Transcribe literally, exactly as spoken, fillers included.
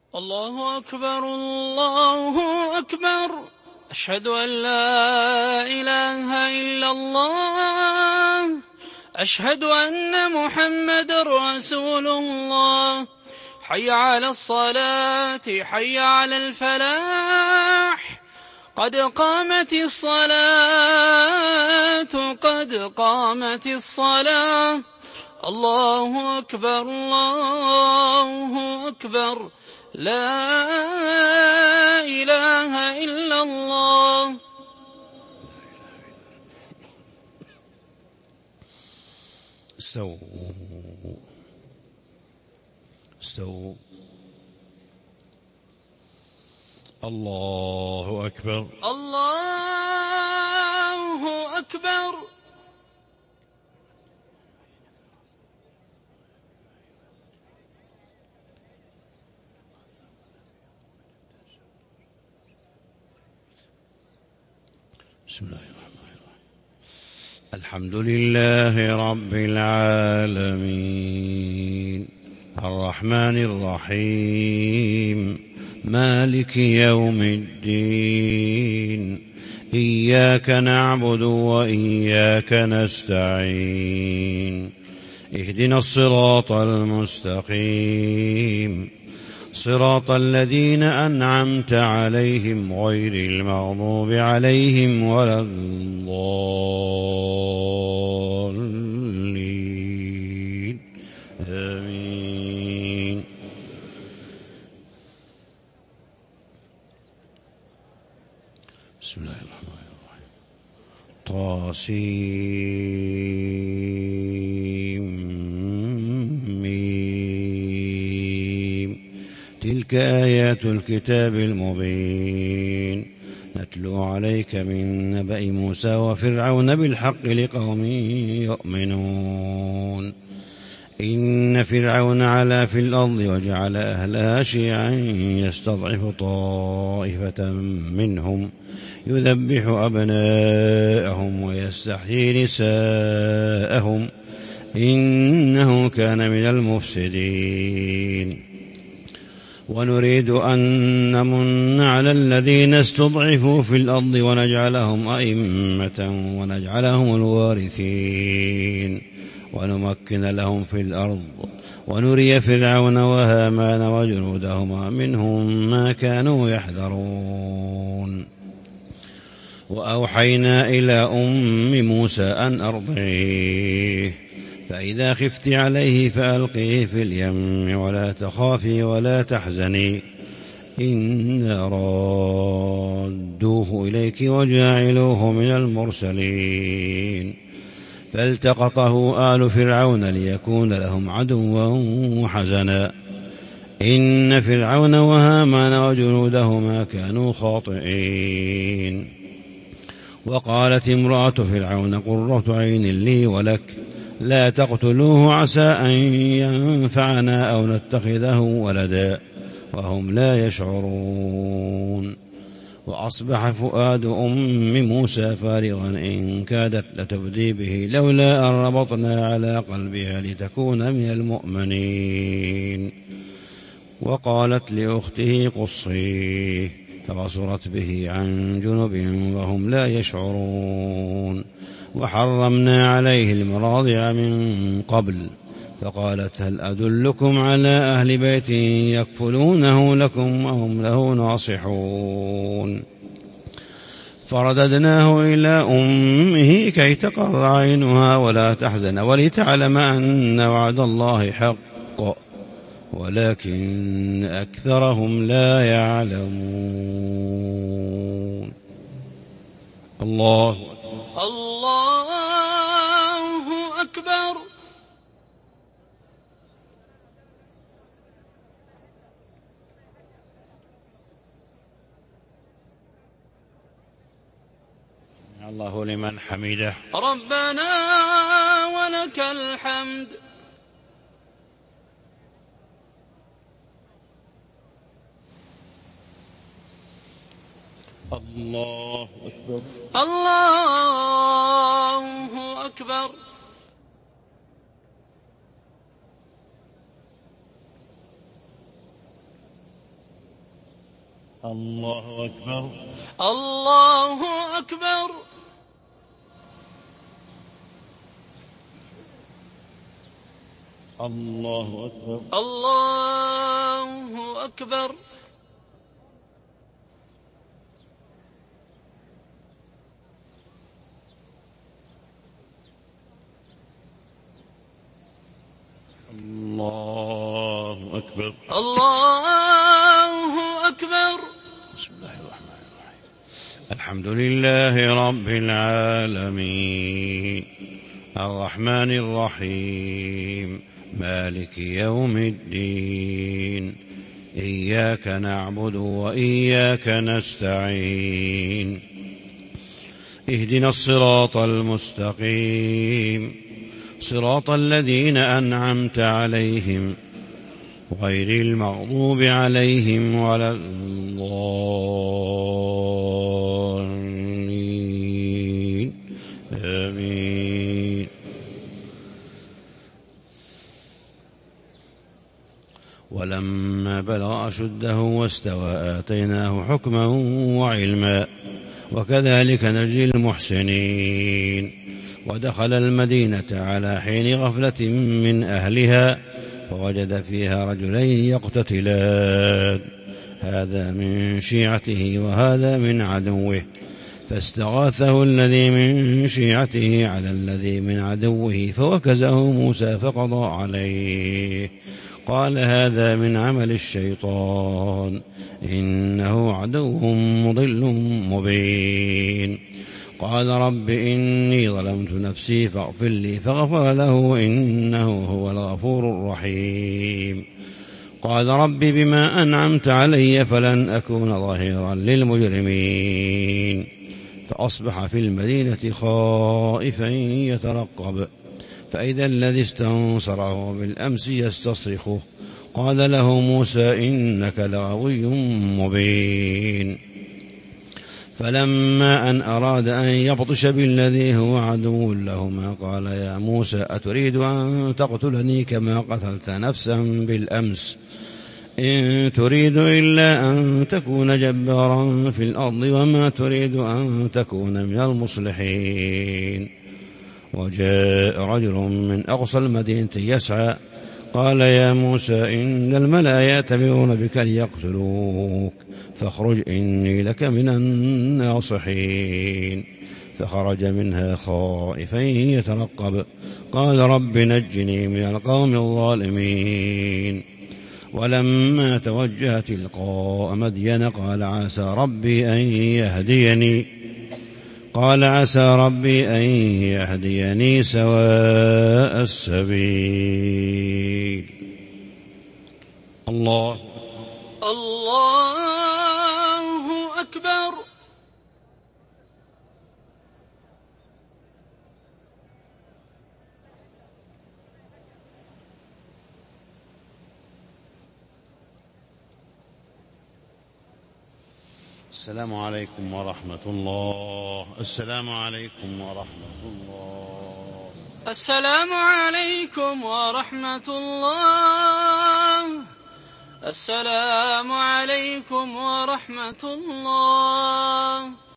الله أكبر الله أكبر. أشهد أن لا إله إلا الله. أشهد أن محمد رسول الله. حي على الصلاة حي على الفلاح. قد قامت الصلاة قد قامت الصلاة. الله أكبر الله أكبر. لا إله إلا الله. استووا استووا. الله أكبر الله أكبر. بسم الله الرحمن الرحيم. الحمد لله رب العالمين الرحمن الرحيم مالك يوم الدين. إياك نعبد وإياك نستعين. اهدنا الصراط المستقيم صراط الذين أنعمت عليهم غير المغضوب عليهم ولا الضالين. آمين. بسم الله الرحمن الرحيم. طاسيم. تلك آيات الكتاب المبين نتلو عليك من نبأ موسى وفرعون بالحق لقوم يؤمنون. إن فرعون علا في الأرض وجعل أهلها شيعا يستضعف طائفة منهم يذبح أبناءهم ويستحيي نساءهم إنه كان من المفسدين. ونريد أن نمن على الذين استضعفوا في الأرض ونجعلهم أئمة ونجعلهم الوارثين ونمكن لهم في الأرض ونري فرعون وهامان وجنودهما منهم ما كانوا يحذرون. وأوحينا إلى أم موسى أن أرضعيه فإذا خفت عليه فألقيه في اليم ولا تخافي ولا تحزني إنا رادوه إليك وجاعلوه من المرسلين. فالتقطه آل فرعون ليكون لهم عدوا وحزنا إن فرعون وهامان وجنودهما كانوا خاطئين. وقالت امرأة فرعون قرة عين لي ولك لا تقتلوه عسى أن ينفعنا أو نتخذه ولدا وهم لا يشعرون. وأصبح فؤاد أم موسى فارغا إن كادت لتبدي به لولا أن ربطنا على قلبها لتكون من المؤمنين. وقالت لأخته قصيه فبصرت به عن جنب وهم لا يشعرون. وحرمنا عليه المراضع من قبل فقالت هل أدلكم على أهل بيت يكفلونه لكم وهم له ناصحون. فرددناه إلى أمه كي تقر عينها ولا تحزن ولتعلم أن وعد الله حق ولكن أكثرهم لا يعلمون. الله الله أكبر. الله لمن حمده. ربنا ولك الحمد. الله أكبر. الله أكبر. الله أكبر. الله أكبر. الله أكبر. الله أكبر. الله أكبر. الله أكبر. بسم الله الرحمن الرحيم. الحمد لله رب العالمين الرحمن الرحيم مالك يوم الدين إياك نعبد وإياك نستعين اهدنا الصراط المستقيم صراط الذين أنعمت عليهم غير المغضوب عليهم ولا الضالين آمين. ولما بلغ أشده واستوى آتيناه حكما وعلما وكذلك نجزي المحسنين. ودخل المدينة على حين غفلة من أهلها فوجد فيها رجلين يقتتلان هذا من شيعته وهذا من عدوه فاستغاثه الذي من شيعته على الذي من عدوه فوكزه موسى فقضى عليه قال هذا من عمل الشيطان إنه عدو مضل مبين. قال رب إني ظلمت نفسي فاغفر لي فغفر له إنه هو الغفور الرحيم. قال رب بما أنعمت علي فلن أكون ظهيرا للمجرمين. فأصبح في المدينة خائفا يترقب فإذا الذي استنصره بالأمس يستصرخه قال له موسى إنك لغوي مبين. فلما أن أراد أن يبطش بالذي هو عدو لهما قال يا موسى أتريد أن تقتلني كما قتلت نفسا بالأمس إن تريد إلا أن تكون جبارا في الأرض وما تريد أن تكون من المصلحين. وجاء رجل من أقصى المدينة يسعى قال يا موسى إن الملأ يأتمرون بك ليقتلوك فاخرج إني لك من الناصحين. فخرج منها خائفا يترقب قال رب نجني من القوم الظالمين. ولما توجه تلقاء مدين قال عسى ربي أن يهديني قال عسى ربي أن يهديني سواء السبيل. الله الله أكبر. السلام عليكم ورحمة الله. السلام عليكم ورحمة الله. السلام عليكم ورحمة الله. السلام عليكم ورحمة الله.